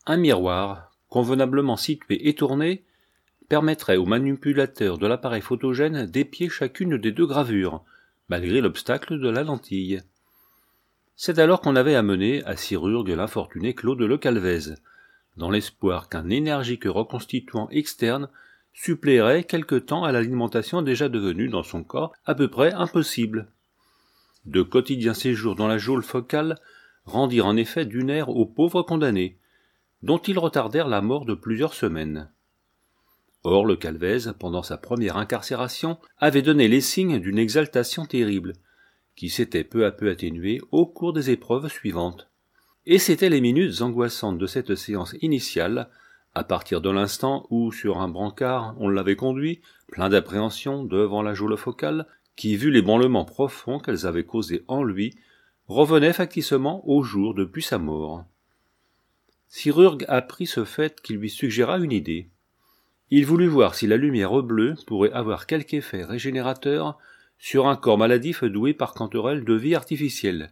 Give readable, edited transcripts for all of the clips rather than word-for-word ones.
Un miroir, convenablement situé et tourné, permettrait au manipulateur de l'appareil photogène d'épier chacune des deux gravures, malgré l'obstacle de la lentille. C'est alors qu'on avait amené à Cyrurgue l'infortuné Claude Le Calvez, dans l'espoir qu'un énergique reconstituant externe suppléerait quelque temps à l'alimentation déjà devenue dans son corps à peu près impossible. De quotidiens séjours dans la geôle focale rendirent en effet d'une ère aux pauvres condamnés, dont ils retardèrent la mort de plusieurs semaines. Or le Calvez, pendant sa première incarcération, avait donné les signes d'une exaltation terrible, qui s'était peu à peu atténuée au cours des épreuves suivantes. Et c'étaient les minutes angoissantes de cette séance initiale, à partir de l'instant où, sur un brancard, on l'avait conduit, plein d'appréhension, devant la geôle focale, qui, vu l'ébranlement profond qu'elles avaient causé en lui, revenait facticement au jour depuis sa mort. Cyrurgue apprit ce fait qui lui suggéra une idée. Il voulut voir si la lumière bleue pourrait avoir quelque effet régénérateur sur un corps maladif doué par Canterelle de vie artificielle,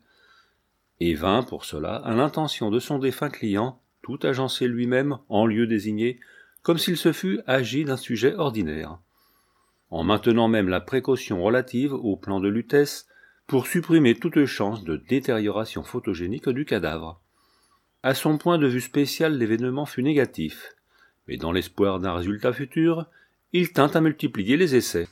et vint pour cela à l'intention de son défunt client, tout agencé lui-même en lieu désigné, comme s'il se fût agi d'un sujet ordinaire, en maintenant même la précaution relative au plan de Lutèce pour supprimer toute chance de détérioration photogénique du cadavre. À son point de vue spécial, l'événement fut négatif, mais dans l'espoir d'un résultat futur, il tint à multiplier les essais.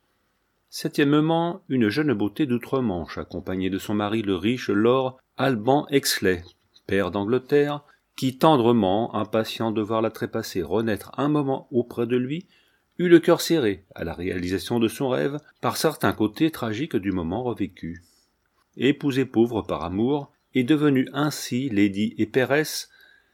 Septièmement, une jeune beauté d'outre-Manche, accompagnée de son mari le riche lord Alban Exley, père d'Angleterre, qui tendrement, impatient de voir la trépassée renaître un moment auprès de lui, eut le cœur serré à la réalisation de son rêve par certains côtés tragiques du moment revécu. Épousée pauvre par amour, et devenue ainsi lady et peeress,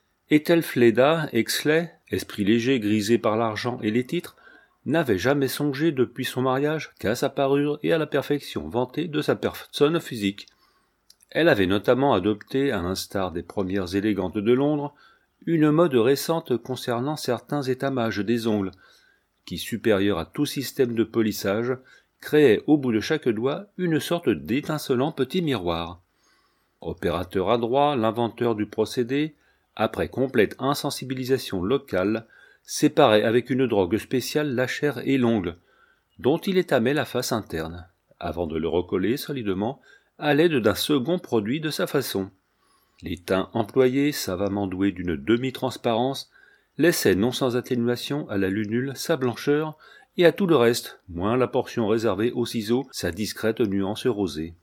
Ethelfleda Exley, esprit léger grisé par l'argent et les titres, n'avait jamais songé depuis son mariage qu'à sa parure et à la perfection vantée de sa personne physique. Elle avait notamment adopté, à l'instar des premières élégantes de Londres, une mode récente concernant certains étamages des ongles, qui, supérieur à tout système de polissage, créait au bout de chaque doigt une sorte d'étincelant petit miroir. Opérateur adroit, l'inventeur du procédé, après complète insensibilisation locale, séparait avec une drogue spéciale la chair et l'ongle, dont il étamait la face interne, avant de le recoller solidement à l'aide d'un second produit de sa façon. Les teints employés, savamment doués d'une demi-transparence, laissaient non sans atténuation à la lunule sa blancheur et à tout le reste, moins la portion réservée aux ciseaux, sa discrète nuance rosée.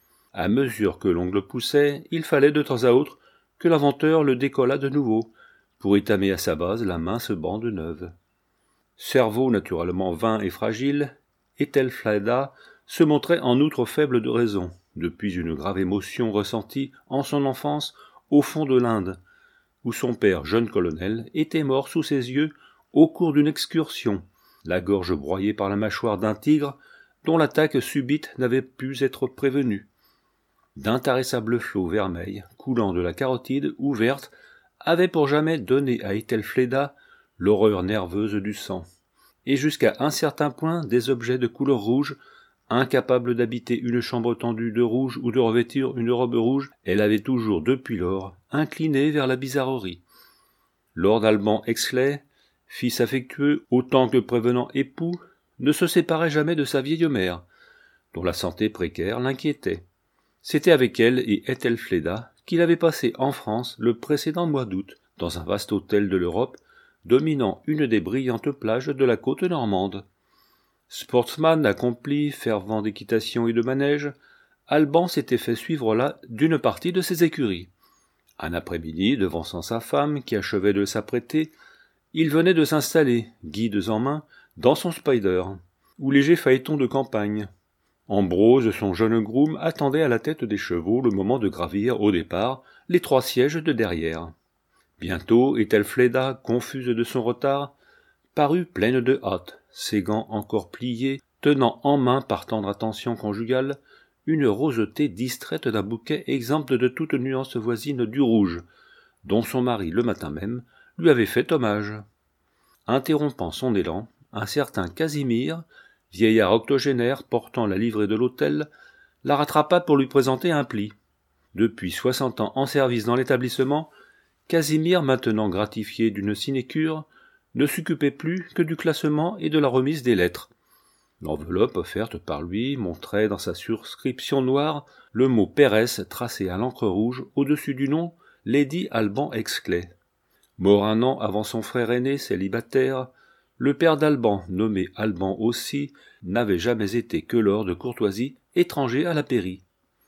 À mesure que l'ongle poussait, il fallait de temps à autre que l'inventeur le décollât de nouveau, pour étamer à sa base la mince bande neuve. Cerveau naturellement vain et fragile, Ethelfleda se montrait en outre faible de raison, depuis une grave émotion ressentie en son enfance au fond de l'Inde, où son père, jeune colonel, était mort sous ses yeux au cours d'une excursion, la gorge broyée par la mâchoire d'un tigre dont l'attaque subite n'avait pu être prévenue. D'intarissables flots vermeils, coulant de la carotide ouverte, avaient pour jamais donné à Ethelfleda l'horreur nerveuse du sang, et jusqu'à un certain point des objets de couleur rouge, incapable d'habiter une chambre tendue de rouge ou de revêtir une robe rouge, elle avait toujours depuis lors incliné vers la bizarrerie. Lord Alban Exley, fils affectueux autant que prévenant époux, ne se séparait jamais de sa vieille mère, dont la santé précaire l'inquiétait. C'était avec elle et Ethelfleda qu'il avait passé en France le précédent mois d'août, dans un vaste hôtel de l'Europe, dominant une des brillantes plages de la côte normande. Sportsman accompli, fervent d'équitation et de manège, Alban s'était fait suivre là d'une partie de ses écuries. Un après-midi, devançant sa femme, qui achevait de s'apprêter, il venait de s'installer, guides en main, dans son Spider, ou léger phaéton de campagne. Ambrose, son jeune groom, attendait à la tête des chevaux le moment de gravir, au départ, les 3 sièges de derrière. Bientôt, Ethelfleda, confuse de son retard, parut pleine de hâte, ses gants encore pliés, tenant en main par tendre attention conjugale une roseté distraite d'un bouquet exempt de toute nuance voisine du rouge, dont son mari, le matin même, lui avait fait hommage. Interrompant son élan, un certain Casimir, vieillard octogénaire portant la livrée de l'hôtel, la rattrapa pour lui présenter un pli. Depuis 60 ans en service dans l'établissement, Casimir, maintenant gratifié d'une sinécure, ne s'occupait plus que du classement et de la remise des lettres. L'enveloppe offerte par lui montrait dans sa suscription noire le mot Pérès tracé à l'encre rouge au-dessus du nom Lady Alban Exley. Mort un an avant son frère aîné célibataire, le père d'Alban, nommé Alban aussi, n'avait jamais été que lord de courtoisie, étranger à la pairie.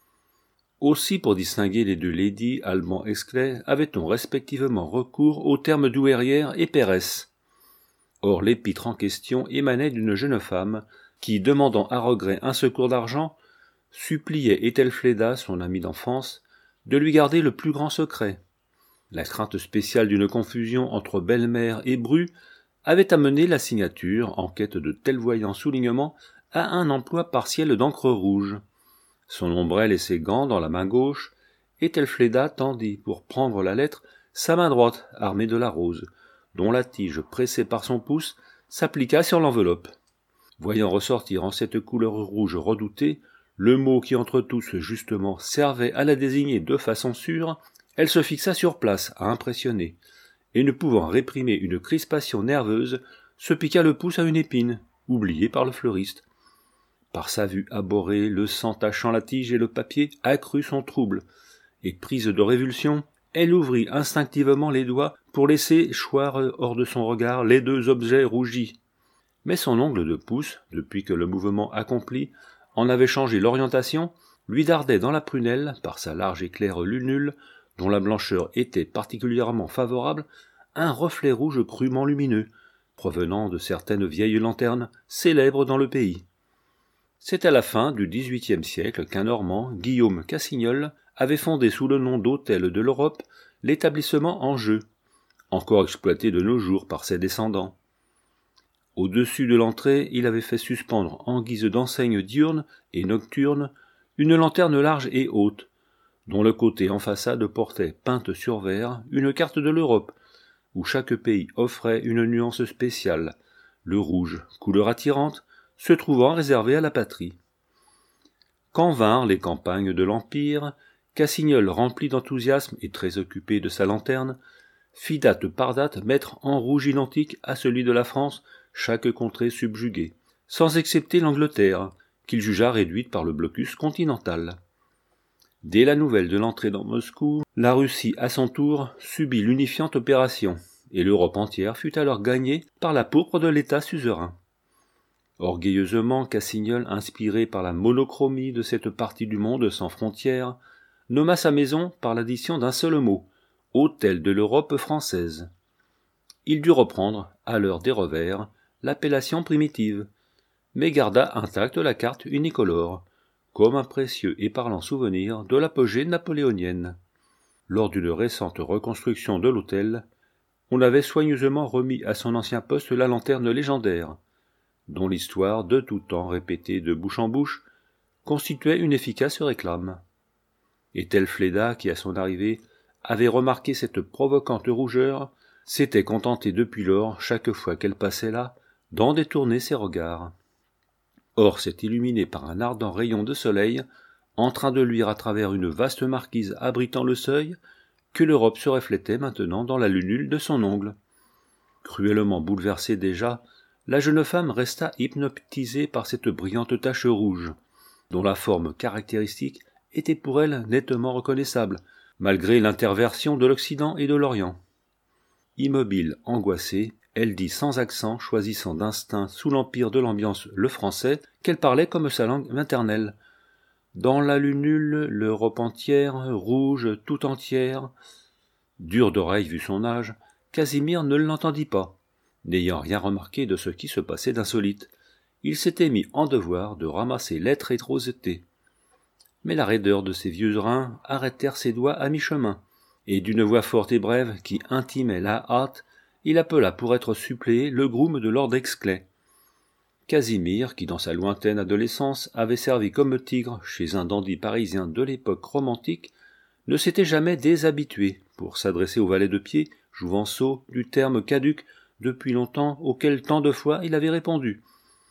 Aussi, pour distinguer les deux ladies Alban Exley, avait-on respectivement recours aux termes douairière et Pérès. Or l'épître en question émanait d'une jeune femme qui, demandant à regret un secours d'argent, suppliait Ethelfleda, son amie d'enfance, de lui garder le plus grand secret. La crainte spéciale d'une confusion entre belle-mère et bru avait amené la signature, en quête de tels voyants soulignements, à un emploi partiel d'encre rouge. Son ombrelle et ses gants dans la main gauche, Ethelfleda tendit, pour prendre la lettre, sa main droite armée de la rose, dont la tige, pressée par son pouce, s'appliqua sur l'enveloppe. Voyant ressortir en cette couleur rouge redoutée le mot qui entre tous justement servait à la désigner de façon sûre, elle se fixa sur place à impressionner, et ne pouvant réprimer une crispation nerveuse, se piqua le pouce à une épine, oubliée par le fleuriste. Par sa vue abhorrée, le sang tachant la tige et le papier accrut son trouble, et prise de révulsion, elle ouvrit instinctivement les doigts pour laisser choir hors de son regard les deux objets rougis. Mais son ongle de pouce, depuis que le mouvement accompli en avait changé l'orientation, lui dardait dans la prunelle, par sa large et claire lunule, dont la blancheur était particulièrement favorable, un reflet rouge crûment lumineux, provenant de certaines vieilles lanternes célèbres dans le pays. C'est à la fin du XVIIIe siècle qu'un Normand, Guillaume Cassignol, avait fondé sous le nom d'Hôtel de l'Europe l'établissement en jeu, encore exploité de nos jours par ses descendants. Au-dessus de l'entrée, il avait fait suspendre en guise d'enseigne diurne et nocturne une lanterne large et haute, dont le côté en façade portait, peinte sur verre, une carte de l'Europe, où chaque pays offrait une nuance spéciale, le rouge, couleur attirante, se trouvant réservé à la patrie. Quand vinrent les campagnes de l'Empire, Cassignol, rempli d'enthousiasme et très occupé de sa lanterne, fit date par date mettre en rouge identique à celui de la France chaque contrée subjuguée, sans excepter l'Angleterre, qu'il jugea réduite par le blocus continental. Dès la nouvelle de l'entrée dans Moscou, la Russie, à son tour, subit l'unifiante opération, et l'Europe entière fut alors gagnée par la pourpre de l'État suzerain. Orgueilleusement, Cassignol, inspiré par la monochromie de cette partie du monde sans frontières, nomma sa maison par l'addition d'un seul mot, Hôtel de l'Europe française. Il dut reprendre, à l'heure des revers, l'appellation primitive, mais garda intacte la carte unicolore, comme un précieux et parlant souvenir de l'apogée napoléonienne. Lors d'une récente reconstruction de l'hôtel, on avait soigneusement remis à son ancien poste la lanterne légendaire, dont l'histoire, de tout temps répétée de bouche en bouche, constituait une efficace réclame. Ethelfleda, qui à son arrivée avait remarqué cette provocante rougeur, s'était contentée depuis lors, chaque fois qu'elle passait là, d'en détourner ses regards. Or c'est illuminé par un ardent rayon de soleil, en train de luire à travers une vaste marquise abritant le seuil, que l'Europe se reflétait maintenant dans la lunule de son ongle. Cruellement bouleversée déjà, la jeune femme resta hypnotisée par cette brillante tache rouge, dont la forme caractéristique était pour elle nettement reconnaissable, malgré l'interversion de l'Occident et de l'Orient. Immobile, angoissée, elle dit sans accent, choisissant d'instinct sous l'empire de l'ambiance le français, qu'elle parlait comme sa langue maternelle. Dans la lunule, l'Europe entière, rouge, tout entière. Dur d'oreille vu son âge, Casimir ne l'entendit pas, n'ayant rien remarqué de ce qui se passait d'insolite. Il s'était mis en devoir de ramasser lettres et rosetés. Mais la raideur de ses vieux reins arrêtèrent ses doigts à mi-chemin, et d'une voix forte et brève qui intimait la hâte, il appela pour être suppléé le groom de lord Exley. Casimir, qui dans sa lointaine adolescence avait servi comme tigre chez un dandy parisien de l'époque romantique, ne s'était jamais déshabitué pour s'adresser au valet de pied, Jouvenceau, du terme caduc depuis longtemps auquel tant de fois il avait répondu.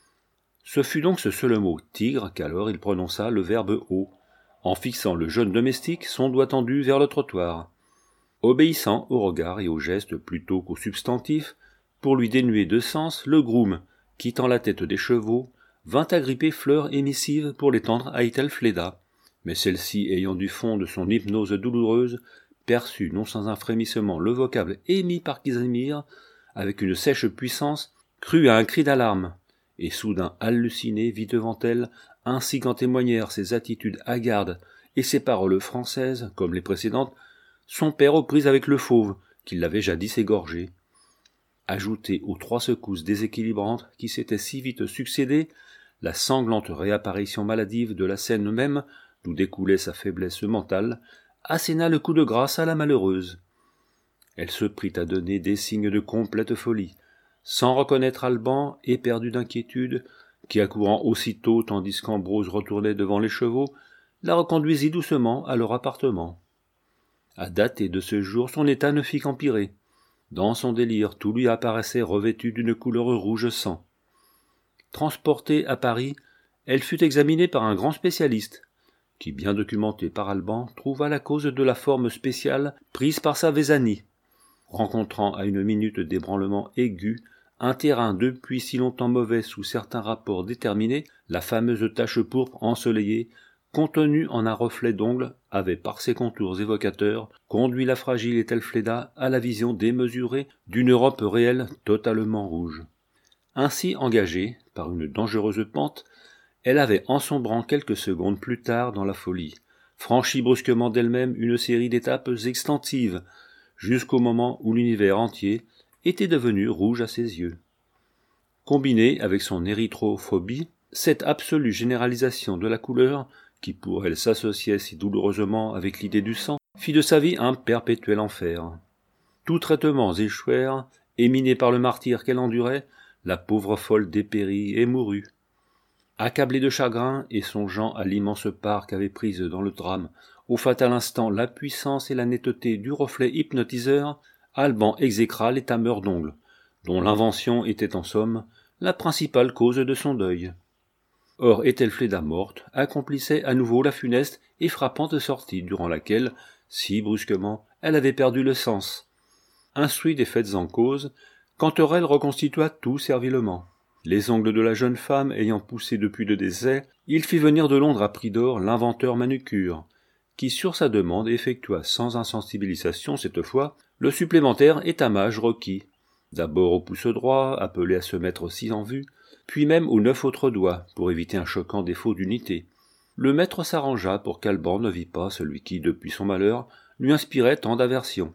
Ce fut donc ce seul mot, tigre, qu'alors il prononça le verbe haut, en fixant le jeune domestique son doigt tendu vers le trottoir. Obéissant au regard et au geste plutôt qu'au substantif, pour lui dénuer de sens, le groom, quittant la tête des chevaux, vint agripper Fleur émissive pour l'étendre à Æthelfléda, mais celle-ci, ayant du fond de son hypnose douloureuse, perçut non sans un frémissement le vocable émis par Casimir, avec une sèche puissance, crut à un cri d'alarme, et soudain hallucinée vit devant elle, ainsi qu'en témoignèrent ses attitudes hagardes et ses paroles françaises, comme les précédentes, son père aux prises avec le fauve, qui l'avait jadis égorgé. Ajoutée aux 3 secousses déséquilibrantes qui s'étaient si vite succédé, la sanglante réapparition maladive de la scène même, d'où découlait sa faiblesse mentale, asséna le coup de grâce à la malheureuse. Elle se prit à donner des signes de complète folie, sans reconnaître Alban, éperdu d'inquiétude, qui, accourant aussitôt tandis qu'Ambrose retournait devant les chevaux, la reconduisit doucement à leur appartement. À dater de ce jour, son état ne fit qu'empirer. Dans son délire, tout lui apparaissait revêtu d'une couleur rouge sang. Transportée à Paris, elle fut examinée par un grand spécialiste, qui, bien documenté par Alban, trouva la cause de la forme spéciale prise par sa Vésanie, rencontrant à une minute d'ébranlement aigu un terrain depuis si longtemps mauvais sous certains rapports déterminés, la fameuse tache pourpre ensoleillée, contenue en un reflet d'ongles, avait par ses contours évocateurs conduit la fragile Æthelfléda à la vision démesurée d'une Europe réelle totalement rouge. Ainsi engagée, par une dangereuse pente, elle avait, en sombrant quelques secondes plus tard dans la folie, franchi brusquement d'elle-même une série d'étapes extensives, jusqu'au moment où l'univers entier était devenu rouge à ses yeux. Combinée avec son érythrophobie, cette absolue généralisation de la couleur, qui pour elle s'associait si douloureusement avec l'idée du sang, fit de sa vie un perpétuel enfer. Tous traitements échouèrent, et minée par le martyre qu'elle endurait, la pauvre folle dépérit et mourut. Accablée de chagrin et songeant à l'immense part qu'avait prise dans le drame, au fatal instant, la puissance et la netteté du reflet hypnotiseur, Alban exécra les tameurs d'ongles, dont l'invention était en somme la principale cause de son deuil. Or Æthelfléda morte accomplissait à nouveau la funeste et frappante sortie durant laquelle, si brusquement, elle avait perdu le sens. Instruit des faits en cause, Canterelle reconstitua tout servilement. Les ongles de la jeune femme ayant poussé depuis le décès, il fit venir de Londres à prix d'or l'inventeur Manucure, qui sur sa demande effectua sans insensibilisation cette fois le supplémentaire étamage requis, d'abord au pouce droit, appelé à se mettre aussi en vue, puis même aux 9 autres doigts, pour éviter un choquant défaut d'unité. Le maître s'arrangea pour qu'Alban ne vît pas celui qui, depuis son malheur, lui inspirait tant d'aversion.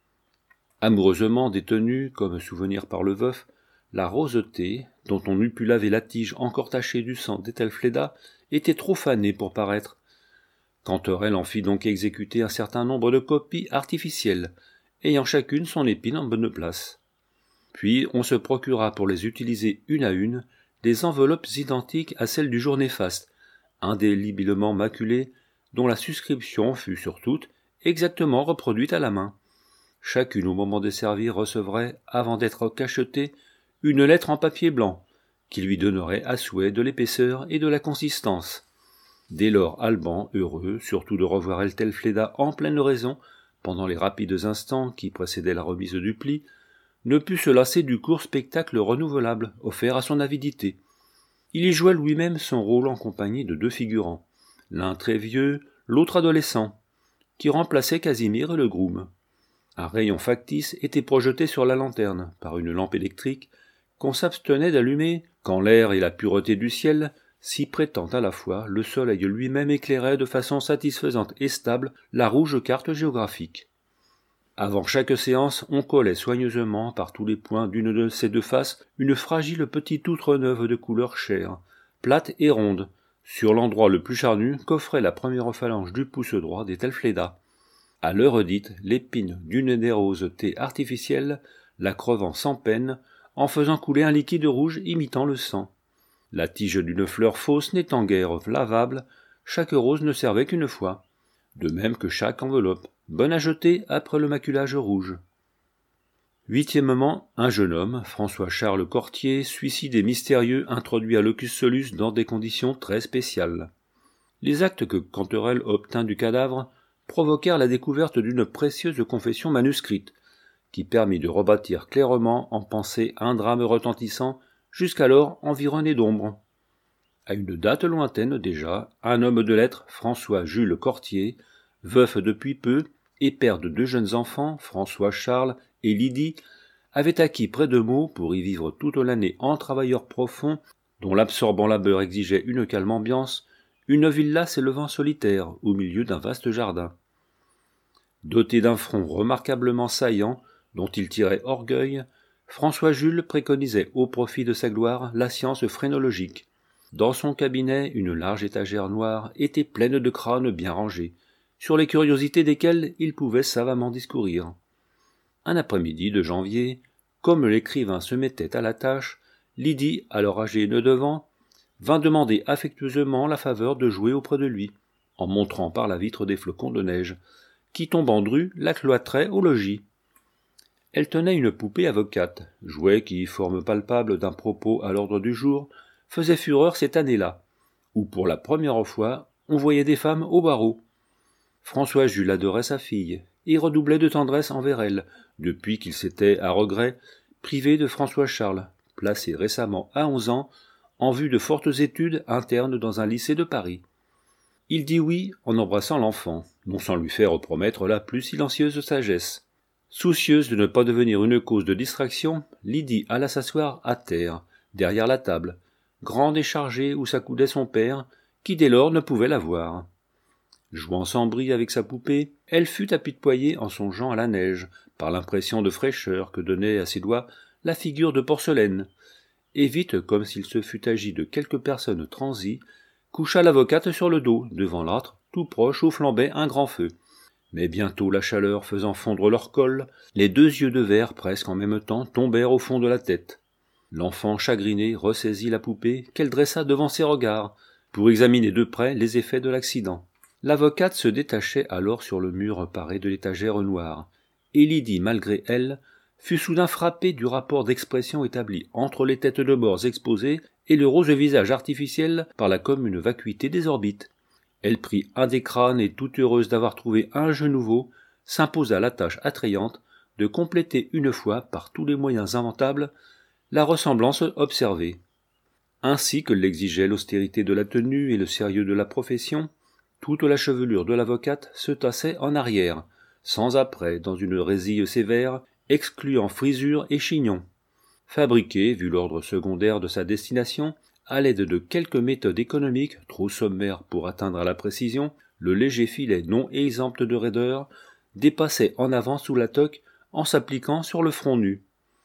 Amoureusement détenue, comme souvenir par le veuf, la roseté, dont on eût pu laver la tige encore tachée du sang d'Æthelfléda, était trop fanée pour paraître. Canterelle en fit donc exécuter un certain nombre de copies artificielles, ayant chacune son épine en bonne place. Puis on se procura pour les utiliser une à une des enveloppes identiques à celles du jour néfaste, indéléblement maculées, dont la suscription fut sur toutes exactement reproduite à la main. Chacune au moment de servir recevrait, avant d'être cachetée, une lettre en papier blanc, qui lui donnerait à souhait de l'épaisseur et de la consistance. Dès lors Alban, heureux, surtout de revoir Æthelfléda en pleine raison, pendant les rapides instants qui précédaient la remise du pli, ne put se lasser du court spectacle renouvelable offert à son avidité. Il y joua lui-même son rôle en compagnie de 2 figurants, l'un très vieux, l'autre adolescent, qui remplaçaient Casimir et le groom. Un rayon factice était projeté sur la lanterne par une lampe électrique qu'on s'abstenait d'allumer quand l'air et la pureté du ciel, si prêtant à la fois, le soleil lui-même éclairait de façon satisfaisante et stable la rouge carte géographique. Avant chaque séance, on collait soigneusement par tous les points d'une de ces 2 faces une fragile petite outre neuve de couleur chair, plate et ronde, sur l'endroit le plus charnu qu'offrait la première phalange du pouce droit d'Æthelfléda. À l'heure dite, l'épine d'une des roses-thé artificielles, la crevant sans peine, en faisant couler un liquide rouge imitant le sang. La tige d'une fleur fausse n'étant guère lavable, chaque rose ne servait qu'une fois, de même que chaque enveloppe, bonne à jeter après le maculage rouge. 8e, un jeune homme, François-Charles Cortier, suicide et mystérieux, introduit à Locus Solus dans des conditions très spéciales. Les actes que Canterelle obtint du cadavre provoquèrent la découverte d'une précieuse confession manuscrite, qui permit de rebâtir clairement en pensée un drame retentissant, jusqu'alors environné d'ombre. À une date lointaine déjà, un homme de lettres, François-Jules Cortier, veuf depuis peu et père de 2 jeunes enfants, François-Charles et Lydie, avait acquis près de Meaux, pour y vivre toute l'année en travailleur profond, dont l'absorbant labeur exigeait une calme ambiance, une villa s'élevant solitaire au milieu d'un vaste jardin. Doté d'un front remarquablement saillant, dont il tirait orgueil, François-Jules préconisait au profit de sa gloire la science phrénologique. Dans son cabinet, une large étagère noire était pleine de crânes bien rangés, sur les curiosités desquels il pouvait savamment discourir. Un après-midi de janvier, comme l'écrivain se mettait à la tâche, Lydie, alors âgée 9 ans, vint demander affectueusement la faveur de jouer auprès de lui, en montrant par la vitre des flocons de neige, qui tombant dru la cloîtraient au logis. Elle tenait une poupée avocate, jouet qui, forme palpable d'un propos à l'ordre du jour, faisait fureur cette année-là, où pour la première fois on voyait des femmes au barreau. François-Jules adorait sa fille, et redoublait de tendresse envers elle, depuis qu'il s'était, à regret, privé de François-Charles, placé récemment à 11 ans, en vue de fortes études internes dans un lycée de Paris. Il dit oui en embrassant l'enfant, non sans lui faire promettre la plus silencieuse sagesse. Soucieuse de ne pas devenir une cause de distraction, Lydie alla s'asseoir à terre, derrière la table, grande et chargée où s'accoudait son père, qui dès lors ne pouvait la voir. Jouant sans bris avec sa poupée, elle fut apitoyée en songeant à la neige, par l'impression de fraîcheur que donnait à ses doigts la figure de porcelaine, et vite, comme s'il se fût agi de quelque personne transie, coucha l'avocate sur le dos, devant l'âtre, tout proche où flambait un grand feu. Mais bientôt la chaleur faisant fondre leur col, les 2 yeux de verre presque en même temps tombèrent au fond de la tête. L'enfant chagriné ressaisit la poupée qu'elle dressa devant ses regards, pour examiner de près les effets de l'accident. L'avocate se détachait alors sur le mur paré de l'étagère noire, et Lydie, malgré elle, fut soudain frappée du rapport d'expression établi entre les têtes de morts exposées et le rose visage artificiel par la commune vacuité des orbites. Elle prit un des crânes et, toute heureuse d'avoir trouvé un jeu nouveau, s'imposa la tâche attrayante de compléter une fois, par tous les moyens inventables, la ressemblance observée. Ainsi que l'exigeait l'austérité de la tenue et le sérieux de la profession, toute la chevelure de l'avocate se tassait en arrière, sans après, dans une résille sévère, excluant frisure et chignon. Fabriquée, vu l'ordre secondaire de sa destination, à l'aide de quelques méthodes économiques trop sommaires pour atteindre à la précision, le léger filet non exempt de raideur dépassait en avant sous la toque en s'appliquant sur le front nu.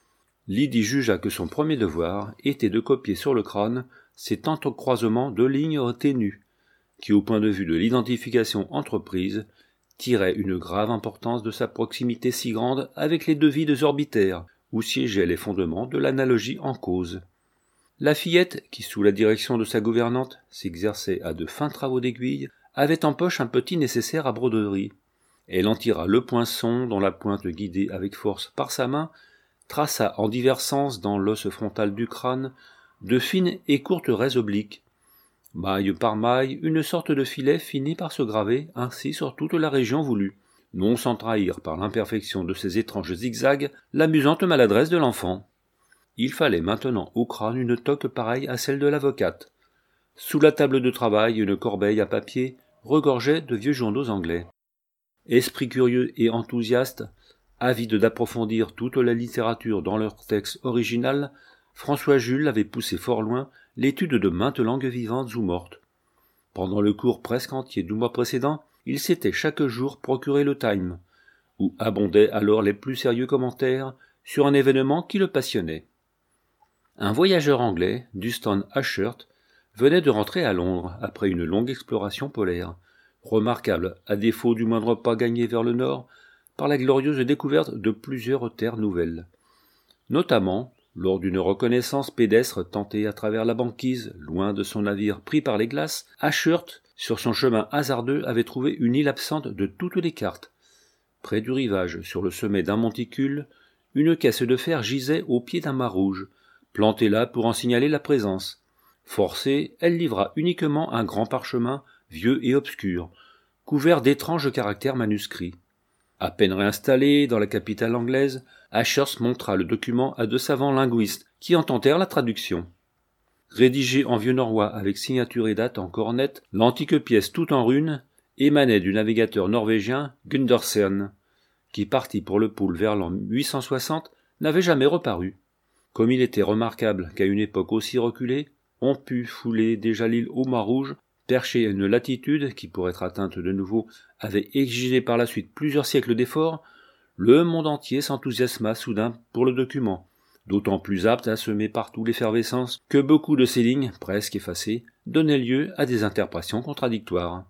Lydie jugea que son premier devoir était de copier sur le crâne ces entrecroisements de lignes ténues, qui, au point de vue de l'identification entreprise, tirait une grave importance de sa proximité si grande avec les 2 vides orbitaires, où siégeaient les fondements de l'analogie en cause. La fillette, qui sous la direction de sa gouvernante s'exerçait à de fins travaux d'aiguille, avait en poche un petit nécessaire à broderie. Elle en tira le poinçon dont la pointe, guidée avec force par sa main, traça en divers sens dans l'os frontal du crâne de fines et courtes raies obliques. Maille par maille, une sorte de filet finit par se graver ainsi sur toute la région voulue, non sans trahir par l'imperfection de ces étranges zigzags l'amusante maladresse de l'enfant. Il fallait maintenant au crâne une toque pareille à celle de l'avocate. Sous la table de travail, une corbeille à papier regorgeait de vieux journaux anglais. Esprit curieux et enthousiaste, avide d'approfondir toute la littérature dans leur texte original, François-Jules avait poussé fort loin l'étude de maintes langues vivantes ou mortes. Pendant le cours presque entier du mois précédent, il s'était chaque jour procuré le Time, où abondaient alors les plus sérieux commentaires sur un événement qui le passionnait. Un voyageur anglais, Dustin Ashurt, venait de rentrer à Londres après une longue exploration polaire, remarquable, à défaut du moindre pas gagné vers le nord, par la glorieuse découverte de plusieurs terres nouvelles. Notamment, lors d'une reconnaissance pédestre tentée à travers la banquise, loin de son navire pris par les glaces, Ashurt, sur son chemin hasardeux, avait trouvé une île absente de toutes les cartes. Près du rivage, sur le sommet d'un monticule, une caisse de fer gisait au pied d'un mât rouge, plantée là pour en signaler la présence. Forcée, elle livra uniquement un grand parchemin, vieux et obscur, couvert d'étranges caractères manuscrits. À peine réinstallé dans la capitale anglaise, Ashurst montra le document à 2 savants linguistes qui en tentèrent la traduction. Rédigé en vieux norrois avec signature et date encore nettes, l'antique pièce toute en runes émanait du navigateur norvégien Gundersen, qui partit pour le pôle vers l'an 860, n'avait jamais reparu. Comme il était remarquable qu'à une époque aussi reculée, on put fouler déjà l'île aux mâts rouges, perchée à une latitude qui, pour être atteinte de nouveau, avait exigé par la suite plusieurs siècles d'efforts, le monde entier s'enthousiasma soudain pour le document, d'autant plus apte à semer partout l'effervescence que beaucoup de ces lignes, presque effacées, donnaient lieu à des interprétations contradictoires.